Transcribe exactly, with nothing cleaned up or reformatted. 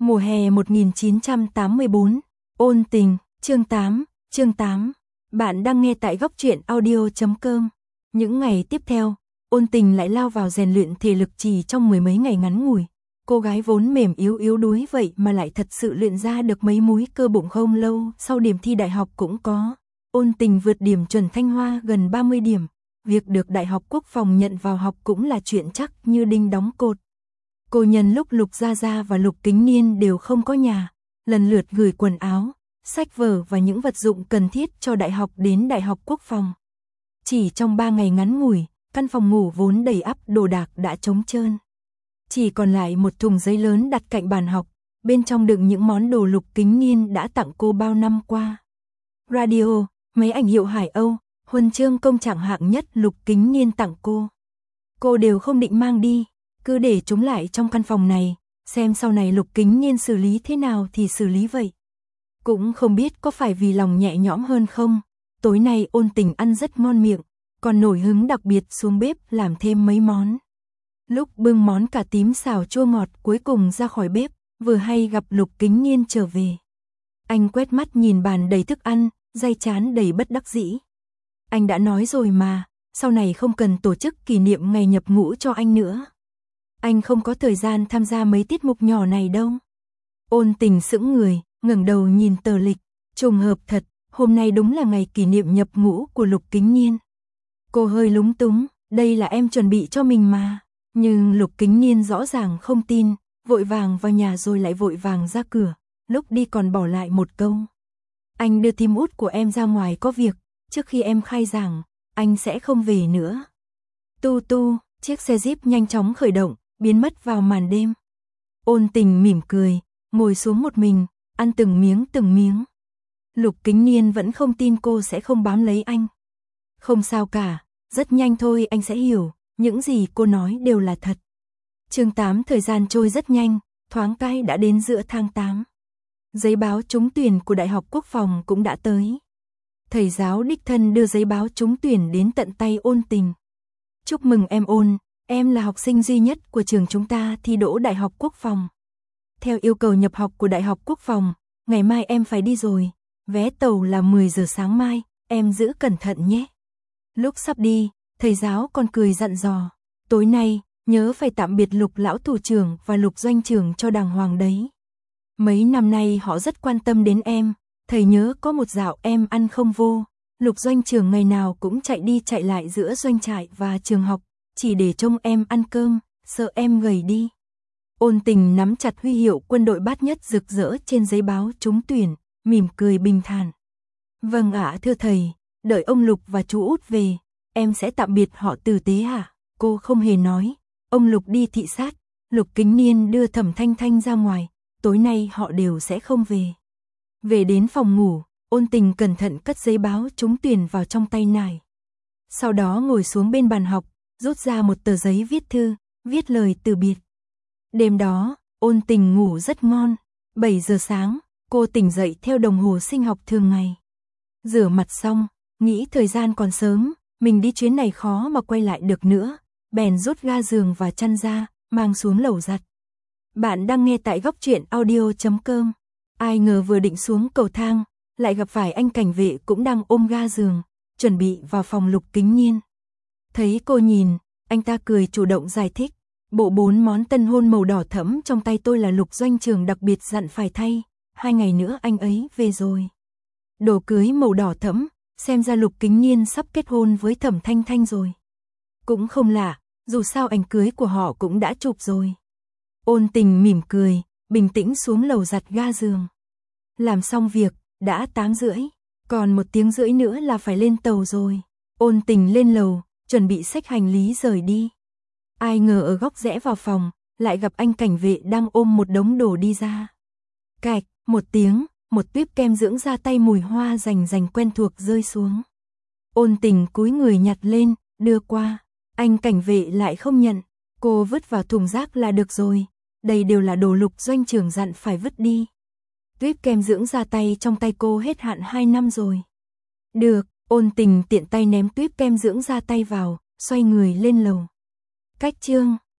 Mùa hè một nghìn chín trăm tám mươi bốn, ôn tình, chương tám, chương tám. Bạn đang nghe tại góc truyện audio chấm com. Những ngày tiếp theo, ôn tình lại lao vào rèn luyện thể lực chỉ trong mười mấy ngày ngắn ngủi. Cô gái vốn mềm yếu yếu đuối vậy mà lại thật sự luyện ra được mấy múi cơ bụng không lâu sau điểm thi đại học cũng có. Ôn tình vượt điểm chuẩn Thanh Hoa gần ba mươi điểm. Việc được Đại học Quốc phòng nhận vào học cũng là chuyện chắc như đinh đóng cột. Cô nhân lúc Lục Gia Gia và Lục Kính Niên đều không có nhà, lần lượt gửi quần áo, sách vở và những vật dụng cần thiết cho đại học đến Đại học Quốc phòng. Chỉ trong ba ngày ngắn ngủi, căn phòng ngủ vốn đầy ắp đồ đạc đã trống trơn. Chỉ còn lại một thùng giấy lớn đặt cạnh bàn học, bên trong đựng những món đồ Lục Kính Niên đã tặng cô bao năm qua. Radio, máy ảnh hiệu Hải Âu, huân chương công trạng hạng nhất Lục Kính Niên tặng cô. Cô đều không định mang đi, cứ để chúng lại trong căn phòng này, xem sau này Lục Kính Niên xử lý thế nào thì xử lý vậy. Cũng không biết có phải vì lòng nhẹ nhõm hơn không, tối nay ôn tình ăn rất ngon miệng, còn nổi hứng đặc biệt xuống bếp làm thêm mấy món. Lúc bưng món cà tím xào chua ngọt cuối cùng ra khỏi bếp, vừa hay gặp Lục Kính Niên trở về. Anh quét mắt nhìn bàn đầy thức ăn, day chán đầy bất đắc dĩ. Anh đã nói rồi mà, sau này không cần tổ chức kỷ niệm ngày nhập ngũ cho anh nữa. Anh không có thời gian tham gia mấy tiết mục nhỏ này đâu. Ôn tình sững người, ngẩng đầu nhìn tờ lịch, trùng hợp thật, hôm nay đúng là ngày kỷ niệm nhập ngũ của Lục Kính Niên. Cô hơi lúng túng, đây là em chuẩn bị cho mình mà. Nhưng Lục Kính Niên rõ ràng không tin, vội vàng vào nhà rồi lại vội vàng ra cửa, lúc đi còn bỏ lại một câu. Anh đưa thím út của em ra ngoài có việc, trước khi em khai giảng, anh sẽ không về nữa. Tu tu, chiếc xe Jeep nhanh chóng khởi động, biến mất vào màn đêm. Ôn tình mỉm cười, ngồi xuống một mình, ăn từng miếng từng miếng. Lục Kính Niên vẫn không tin cô sẽ không bám lấy anh. Không sao cả, rất nhanh thôi anh sẽ hiểu, những gì cô nói đều là thật. Chương tám. Thời gian trôi rất nhanh, thoáng cái đã đến giữa tháng tám. Giấy báo trúng tuyển của Đại học Quốc phòng cũng đã tới. Thầy giáo đích thân đưa giấy báo trúng tuyển đến tận tay ôn tình. Chúc mừng em Ôn, em là học sinh duy nhất của trường chúng ta thi đỗ Đại học Quốc phòng. Theo yêu cầu nhập học của Đại học Quốc phòng, ngày mai em phải đi rồi, vé tàu là mười giờ sáng mai, em giữ cẩn thận nhé. Lúc sắp đi, thầy giáo còn cười dặn dò, tối nay, nhớ phải tạm biệt Lục lão thủ trưởng và Lục doanh trưởng cho đàng hoàng đấy. Mấy năm nay họ rất quan tâm đến em, thầy nhớ có một dạo em ăn không vô, Lục doanh trưởng ngày nào cũng chạy đi chạy lại giữa doanh trại và trường học, chỉ để trông em ăn cơm, sợ em gầy đi. Ôn tình nắm chặt huy hiệu quân đội bát nhất rực rỡ trên giấy báo trúng tuyển, mỉm cười bình thản. Vâng ạ thưa thầy, đợi ông Lục và chú út về, em sẽ tạm biệt họ tử tế hả? Cô không hề nói, ông Lục đi thị sát, Lục Kính Niên đưa Thẩm Thanh Thanh ra ngoài, tối nay họ đều sẽ không về. Về đến phòng ngủ, ôn tình cẩn thận cất giấy báo trúng tuyển vào trong tay nải. Sau đó ngồi xuống bên bàn học, rút ra một tờ giấy viết thư, viết lời từ biệt. Đêm đó, ôn tình ngủ rất ngon, bảy giờ sáng, cô tỉnh dậy theo đồng hồ sinh học thường ngày. Rửa mặt xong, nghĩ thời gian còn sớm, mình đi chuyến này khó mà quay lại được nữa, bèn rút ga giường và chăn ra, mang xuống lầu giặt. Bạn đang nghe tại góc truyện audio chấm com. Ai ngờ vừa định xuống cầu thang, lại gặp phải anh cảnh vệ cũng đang ôm ga giường, chuẩn bị vào phòng Lục Kính Niên. Thấy cô nhìn, anh ta cười chủ động giải thích, bộ bốn món tân hôn màu đỏ thẫm trong tay tôi là Lục doanh trưởng đặc biệt dặn phải thay, hai ngày nữa anh ấy về rồi. Đồ cưới màu đỏ thẫm, xem ra Lục Kính Niên sắp kết hôn với Thẩm Thanh Thanh rồi. Cũng không lạ, dù sao ảnh cưới của họ cũng đã chụp rồi. Ôn tình mỉm cười, bình tĩnh xuống lầu giặt ga giường. Làm xong việc, đã tám rưỡi, còn một tiếng rưỡi nữa là phải lên tàu rồi. Ôn tình lên lầu, chuẩn bị xách hành lý rời đi. Ai ngờ ở góc rẽ vào phòng, lại gặp anh cảnh vệ đang ôm một đống đồ đi ra. Cạch, một tiếng, một tuýp kem dưỡng da tay mùi hoa rành rành quen thuộc rơi xuống. Ôn tình cúi người nhặt lên, đưa qua. Anh cảnh vệ lại không nhận, cô vứt vào thùng rác là được rồi. Đây đều là đồ Lục doanh trưởng dặn phải vứt đi. Tuýp kem dưỡng da tay trong tay cô hết hạn hai năm rồi. Được, ôn tình tiện tay ném tuýp kem dưỡng da tay vào, xoay người lên lầu. Cách chương